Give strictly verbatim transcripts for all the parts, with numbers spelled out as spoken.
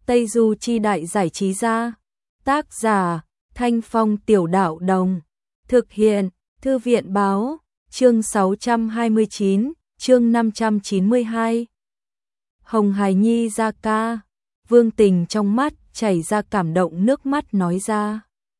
Tây Du Chi Đại Giải Trí Gia. Tác giả Thanh Phong Tiểu Đạo Đồng. Thực hiện Thư viện Báo. Chương sáu trăm hai mươi chín, chương năm trăm chín mươi hai. Hồng Hải Nhi ra ca. Vương Tình trong mắt chảy ra cảm động nước mắt nói ra.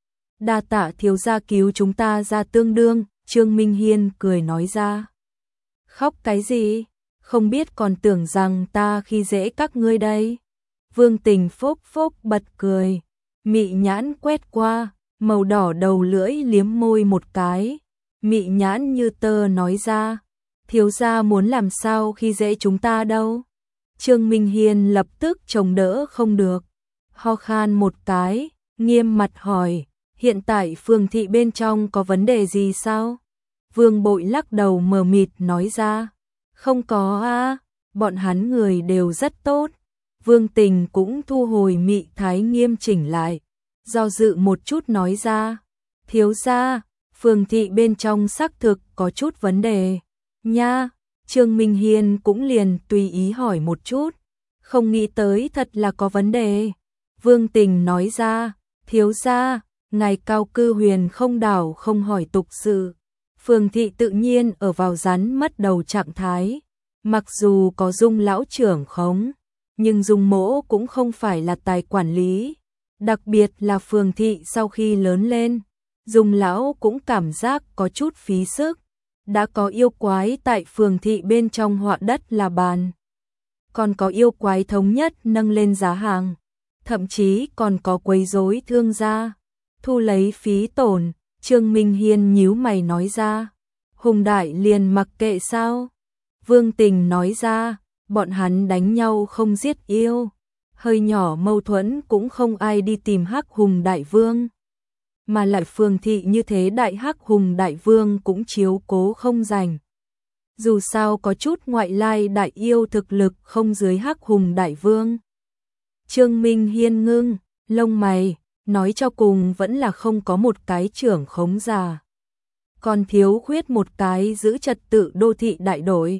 Đa tạ thiếu gia cứu chúng ta ra tương đương, Trương Minh Hiên cười nói ra. Khóc cái gì? Không biết còn tưởng rằng ta khi dễ các ngươi đây. Vương Tình phốc phốc bật cười, mị nhãn quét qua, màu đỏ đầu lưỡi liếm môi một cái. Mị nhãn như tơ nói ra, thiếu gia muốn làm sao khi dễ chúng ta đâu. Trương Minh Hiên lập tức chống đỡ không được, ho khan một cái, nghiêm mặt hỏi, hiện tại phường thị bên trong có vấn đề gì sao? Vương Bội lắc đầu mờ mịt nói ra, không có a, bọn hắn người đều rất tốt. Vương Tình cũng thu hồi mị thái nghiêm chỉnh lại, do dự một chút nói ra, thiếu gia, phường thị bên trong xác thực có chút vấn đề nha. Trương Minh Hiên cũng liền tùy ý hỏi một chút, không nghĩ tới thật là có vấn đề. Vương Tình nói ra, thiếu gia, ngài cao cư huyền không đảo không hỏi tục sự, phường thị tự nhiên ở vào rắn mất đầu trạng thái. Mặc dù có Dung lão trưởng khống, nhưng Dung mỗ cũng không phải là tài quản lý, đặc biệt là phường thị sau khi lớn lên, Dung lão cũng cảm giác có chút phí sức. Đã có yêu quái tại phường thị bên trong họa đất là bàn, còn có yêu quái thống nhất nâng lên giá hàng, thậm chí còn có quấy rối thương gia, thu lấy phí tổn. Trương Minh Hiên nhíu mày nói ra, Hùng Đại liền mặc kệ sao? Vương Tình nói ra, bọn hắn đánh nhau không giết yêu, hơi nhỏ mâu thuẫn cũng không ai đi tìm Hắc Hùng Đại Vương. Mà lại phường thị như thế đại Hắc Hùng Đại Vương cũng chiếu cố không rảnh. Dù sao có chút ngoại lai đại yêu thực lực không dưới Hắc Hùng Đại Vương. Trương Minh Hiên ngưng lông mày, nói cho cùng vẫn là không có một cái trưởng khống già, còn thiếu khuyết một cái giữ trật tự đô thị đại đội.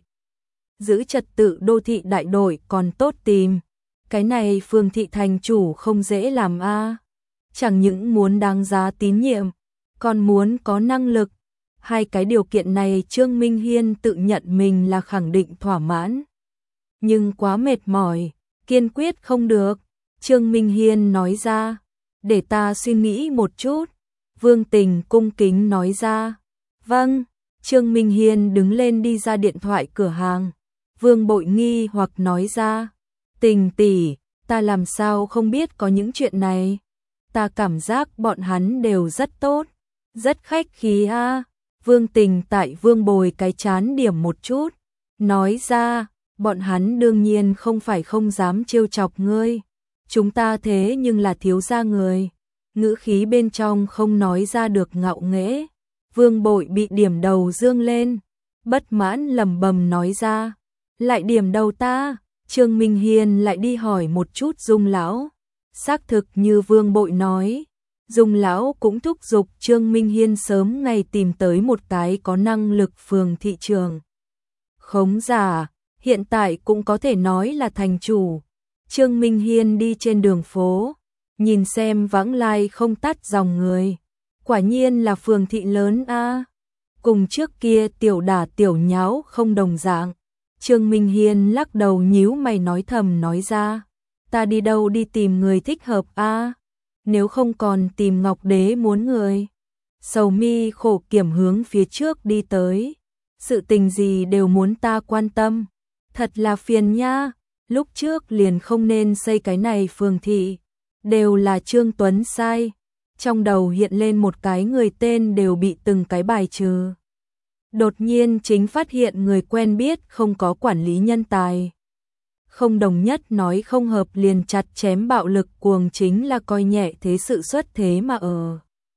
Giữ trật tự đô thị đại đội còn tốt tìm, cái này phường thị thành chủ không dễ làm a. Chẳng những muốn đáng giá tín nhiệm, còn muốn có năng lực. Hai cái điều kiện này Trương Minh Hiên tự nhận mình là khẳng định thỏa mãn. Nhưng quá mệt mỏi, kiên quyết không được. Trương Minh Hiên nói ra, để ta suy nghĩ một chút. Vương Tình cung kính nói ra, vâng. Trương Minh Hiên đứng lên đi ra điện thoại cửa hàng. Vương Bội nghi hoặc nói ra, Tình tỷ, ta làm sao không biết có những chuyện này. Ta cảm giác bọn hắn đều rất tốt, rất khách khí a. Vương Tình tại Vương Bồi cái chán điểm một chút, nói ra, bọn hắn đương nhiên không phải không dám trêu chọc ngươi. Chúng ta thế nhưng là thiếu gia người. Ngữ khí bên trong không nói ra được ngạo nghễ. Vương Bội bị điểm đầu dương lên, bất mãn lẩm bẩm nói ra, lại điểm đầu ta. Trương Minh Hiên lại đi hỏi một chút Dung lão. Xác thực như Vương Bội nói, Dung lão cũng thúc giục Trương Minh Hiên sớm ngày tìm tới một cái có năng lực phường thị trường khống giả, hiện tại cũng có thể nói là thành chủ. Trương Minh Hiên đi trên đường phố, nhìn xem vãng lai không tắt dòng người, quả nhiên là phường thị lớn a. Cùng trước kia tiểu đả tiểu nháo không đồng dạng. Trương Minh Hiên lắc đầu nhíu mày nói thầm nói ra, ta đi đâu đi tìm người thích hợp a? Nếu không còn tìm Ngọc Đế muốn người. Sầu mi khổ kiểm hướng phía trước đi tới, sự tình gì đều muốn ta quan tâm, thật là phiền nha. Lúc trước liền không nên xây cái này phường thị, đều là Trương Tuấn sai. Trong đầu hiện lên một cái người tên đều bị từng cái bài trừ. Đột nhiên chính phát hiện người quen biết không có quản lý nhân tài. Không đồng nhất nói không hợp liền chặt chém bạo lực cuồng chính là coi nhẹ thế sự xuất thế mà ở.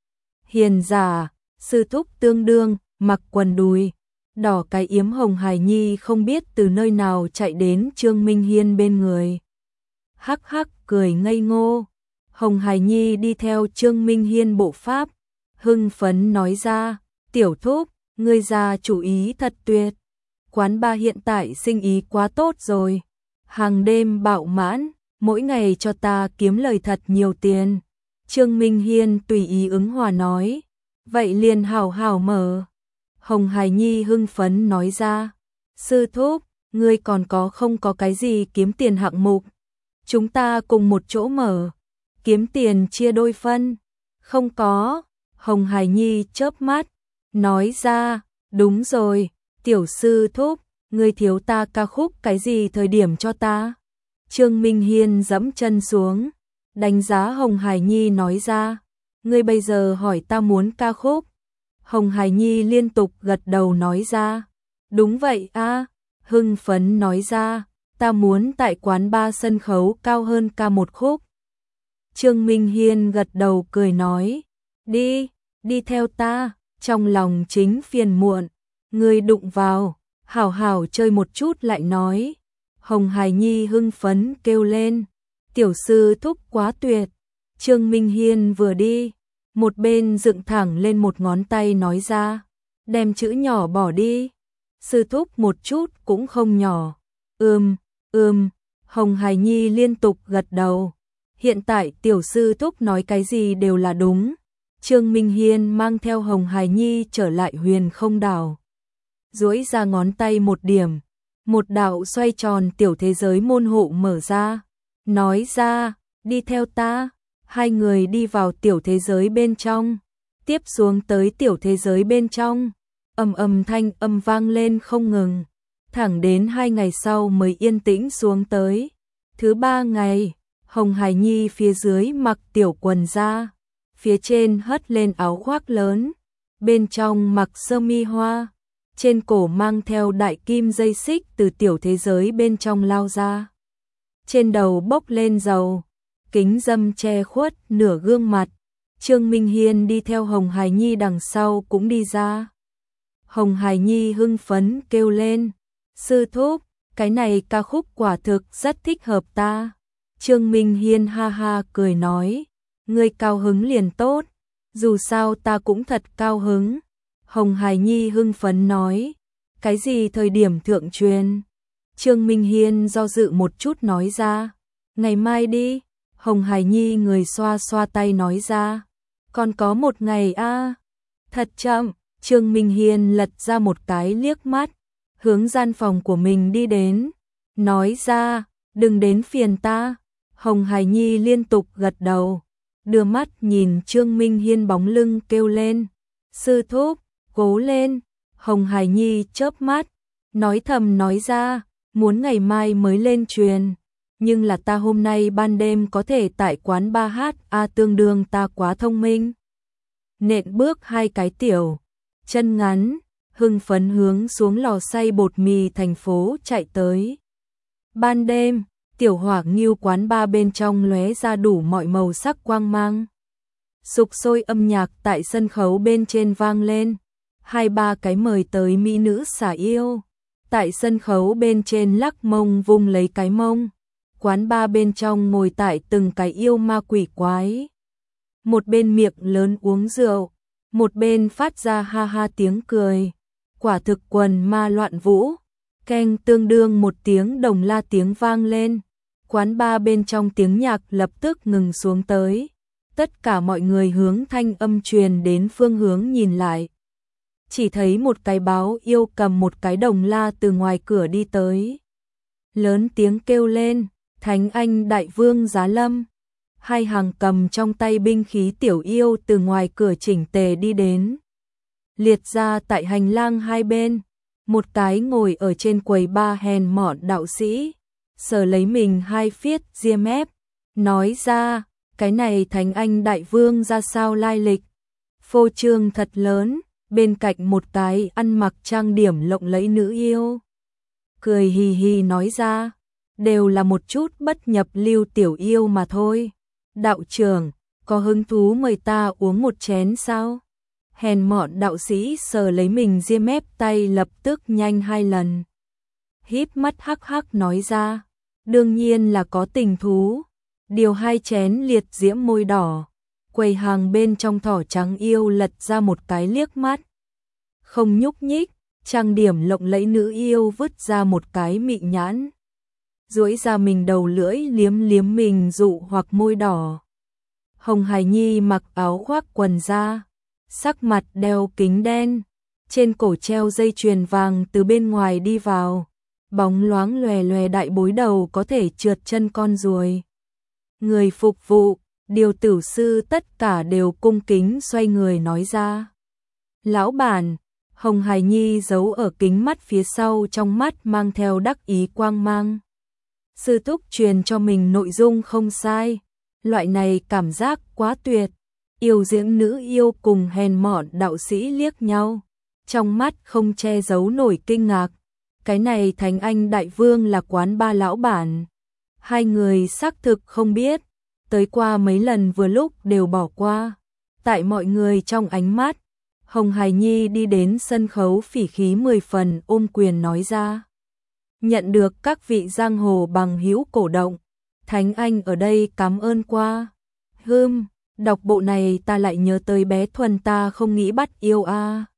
Hiền giả, sư thúc tương đương, mặc quần đùi, đỏ cái yếm Hồng Hải Nhi không biết từ nơi nào chạy đến Trương Minh Hiên bên người. Hắc hắc cười ngây ngô. Hồng Hải Nhi đi theo Trương Minh Hiên bộ pháp, hưng phấn nói ra, tiểu thúc, ngươi ra chủ ý thật tuyệt. Quán ba hiện tại sinh ý quá tốt rồi, hàng đêm bạo mãn, mỗi ngày cho ta kiếm lời thật nhiều tiền. Trương Minh Hiên tùy ý ứng hòa nói, vậy liền hảo hảo mở. Hồng Hải Nhi hưng phấn nói ra, sư thúc, ngươi còn có không có cái gì kiếm tiền hạng mục? Chúng ta cùng một chỗ mở, kiếm tiền chia đôi phân. Không có, Hồng Hải Nhi chớp mắt, nói ra, đúng rồi, tiểu sư thúc, ngươi thiếu ta ca khúc cái gì thời điểm cho ta? Trương Minh Hiên dẫm chân xuống, đánh giá Hồng Hải Nhi nói ra, ngươi bây giờ hỏi ta muốn ca khúc. Hồng Hải Nhi liên tục gật đầu nói ra, đúng vậy a, hưng phấn nói ra, ta muốn tại quán ba sân khấu cao hơn ca một khúc. Trương Minh Hiên gật đầu cười nói, đi, đi theo ta, trong lòng chính phiền muộn, ngươi đụng vào, hảo hảo chơi một chút lại nói. Hồng Hải Nhi hưng phấn kêu lên, tiểu sư thúc quá tuyệt. Trương Minh Hiên vừa đi, một bên dựng thẳng lên một ngón tay nói ra, đem chữ nhỏ bỏ đi. Sư thúc một chút cũng không nhỏ. Ừm, ừm, Hồng Hải Nhi liên tục gật đầu. Hiện tại tiểu sư thúc nói cái gì đều là đúng. Trương Minh Hiên mang theo Hồng Hải Nhi trở lại Huyền Không Đảo. Duỗi ra ngón tay một điểm, một đạo xoay tròn tiểu thế giới môn hộ mở ra, nói ra, đi theo ta. Hai người đi vào tiểu thế giới bên trong, tiếp xuống tới tiểu thế giới bên trong, ầm ầm thanh âm vang lên không ngừng, thẳng đến hai ngày sau mới yên tĩnh xuống tới. Thứ ba ngày, Hồng Hải Nhi phía dưới mặc tiểu quần da, phía trên hất lên áo khoác lớn, bên trong mặc sơ mi hoa, trên cổ mang theo đại kim dây xích từ tiểu thế giới bên trong lao ra. Trên đầu bốc lên dầu, kính dâm che khuất nửa gương mặt. Trương Minh Hiên đi theo Hồng Hải Nhi đằng sau cũng đi ra. Hồng Hải Nhi hưng phấn kêu lên, sư thúc, cái này ca khúc quả thực rất thích hợp ta. Trương Minh Hiên ha ha cười nói, ngươi cao hứng liền tốt, dù sao ta cũng thật cao hứng. Hồng Hải Nhi hưng phấn nói, cái gì thời điểm thượng truyền? Trương Minh Hiên do dự một chút nói ra, ngày mai đi. Hồng Hải Nhi người xoa xoa tay nói ra, còn có một ngày a. À. Thật chậm. Trương Minh Hiên lật ra một cái liếc mắt, hướng gian phòng của mình đi đến, nói ra, đừng đến phiền ta. Hồng Hải Nhi liên tục gật đầu, đưa mắt nhìn Trương Minh Hiên bóng lưng kêu lên, sư thúc, cố lên. Hồng Hải Nhi chớp mắt, nói thầm nói ra, muốn ngày mai mới lên truyền, nhưng là ta hôm nay ban đêm có thể tại quán ba hát a, tương đương ta quá thông minh. Nện bước hai cái tiểu chân ngắn, hưng phấn hướng xuống lò xay bột mì thành phố chạy tới. Ban đêm, tiểu hỏa nghiêu quán ba bên trong lóe ra đủ mọi màu sắc quang mang. Sục sôi âm nhạc tại sân khấu bên trên vang lên, hai ba cái mời tới mỹ nữ xả yêu, tại sân khấu bên trên lắc mông vung lấy cái mông. Quán ba bên trong ngồi tại từng cái yêu ma quỷ quái. Một bên miệng lớn uống rượu, một bên phát ra ha ha tiếng cười. Quả thực quần ma loạn vũ, keng tương đương một tiếng đồng la tiếng vang lên. Quán ba bên trong tiếng nhạc lập tức ngừng xuống tới. Tất cả mọi người hướng thanh âm truyền đến phương hướng nhìn lại. Chỉ thấy một cái báo yêu cầm một cái đồng la từ ngoài cửa đi tới. Lớn tiếng kêu lên, Thánh Anh Đại Vương Giá Lâm. Hai hàng cầm trong tay binh khí tiểu yêu từ ngoài cửa chỉnh tề đi đến. Liệt ra tại hành lang hai bên, một cái ngồi ở trên quầy ba hèn mọn đạo sĩ, sờ lấy mình hai phiết ria mép, nói ra, cái này Thánh Anh Đại Vương ra sao lai lịch. Phô trương thật lớn, bên cạnh một cái ăn mặc trang điểm lộng lẫy nữ yêu. Cười hì hì nói ra, đều là một chút bất nhập lưu tiểu yêu mà thôi. Đạo trưởng, có hứng thú mời ta uống một chén sao? Hèn mọn đạo sĩ sờ lấy mình ria mép tay lập tức nhanh hai lần. Híp mắt hắc hắc nói ra, đương nhiên là có tình thú. Điều hai chén liệt diễm môi đỏ, quầy hàng bên trong thỏ trắng yêu lật ra một cái liếc mắt. Không nhúc nhích, trang điểm lộng lẫy nữ yêu vứt ra một cái mị nhãn. duỗi ra mình đầu lưỡi liếm liếm mình dụ hoặc môi đỏ. Hồng Hải Nhi mặc áo khoác quần da, sắc mặt đeo kính đen, trên cổ treo dây chuyền vàng từ bên ngoài đi vào, bóng loáng lòe lòe đại bối đầu có thể trượt chân con ruồi. Người phục vụ, điều tử sư tất cả đều cung kính xoay người nói ra. Lão bản, Hồng Hải Nhi giấu ở kính mắt phía sau, trong mắt mang theo đắc ý quang mang. Sư thúc truyền cho mình nội dung không sai, loại này cảm giác quá tuyệt. Yêu diễm nữ yêu cùng hèn mọn đạo sĩ liếc nhau, trong mắt không che giấu nổi kinh ngạc. Cái này Thánh Anh Đại Vương là quán ba lão bản. Hai người xác thực không biết, tới qua mấy lần vừa lúc đều bỏ qua. Tại mọi người trong ánh mắt, Hồng Hải Nhi đi đến sân khấu phỉ khí mười phần ôm quyền nói ra. Nhận được các vị giang hồ bằng hữu cổ động, Thánh Anh ở đây cảm ơn qua. Hừm, đọc bộ này ta lại nhớ tới bé Thuần ta không nghĩ bắt yêu a. À.